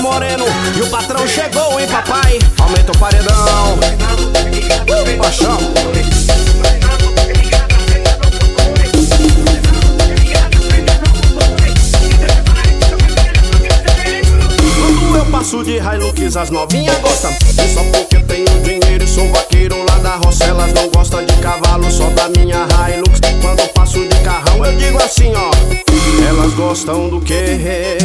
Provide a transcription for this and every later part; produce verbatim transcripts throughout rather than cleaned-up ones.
moreno e o patrão chegou, hein, papai? Aumenta o paredão. Uh, paixão. Quando eu passo de Hilux, as novinhas gostam. E só porque tenho dinheiro e sou vaqueiro lá da roça, elas não gostam de cavalo, só da minha Hilux. Quando eu passo de carrão, eu digo assim, ó. Elas gostam do quê?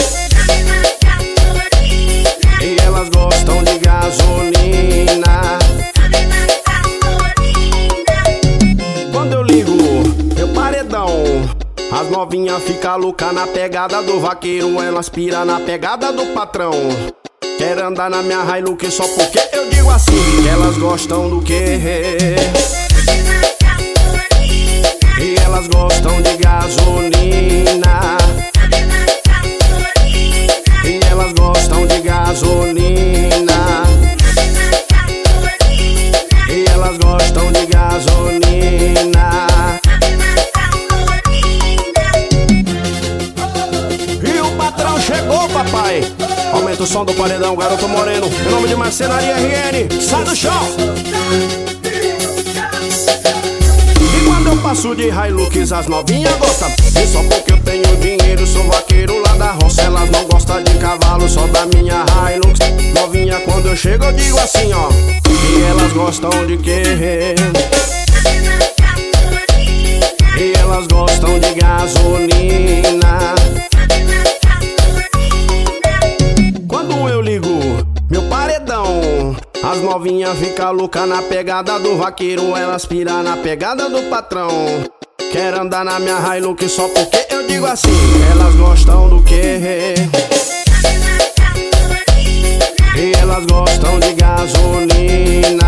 E elas gostam de gasolina. Quando eu ligo meu paredão, as novinhas ficam loucas na pegada do vaqueiro, elas piram na pegada do patrão. Quer andar na minha Hilux só porque eu digo assim. Elas gostam do quê? E elas gostam de gasolina. E elas gostam de gasolina. E elas gostam de gasolina. E o patrão chegou, papai. Aumenta o som do paredão, garoto moreno. Em nome de Marcenaria R N, sai do chão. E quando eu passo de Hilux, as novinhas gostam. E só porque eu tenho dinheiro, sou vaqueiro lá da roça, elas não gostam de cavalo, só da minha Hilux. Novinha, quando eu chego eu digo assim, ó. E elas gostam de quê? E elas gostam de gasolina. Quando eu ligo meu paredão, as novinhas ficam loucas na pegada do vaqueiro, elas piram na pegada do patrão. Quer andar na minha Hilux só porque eu digo assim. Elas gostam do quê? E elas gostam de gasolina.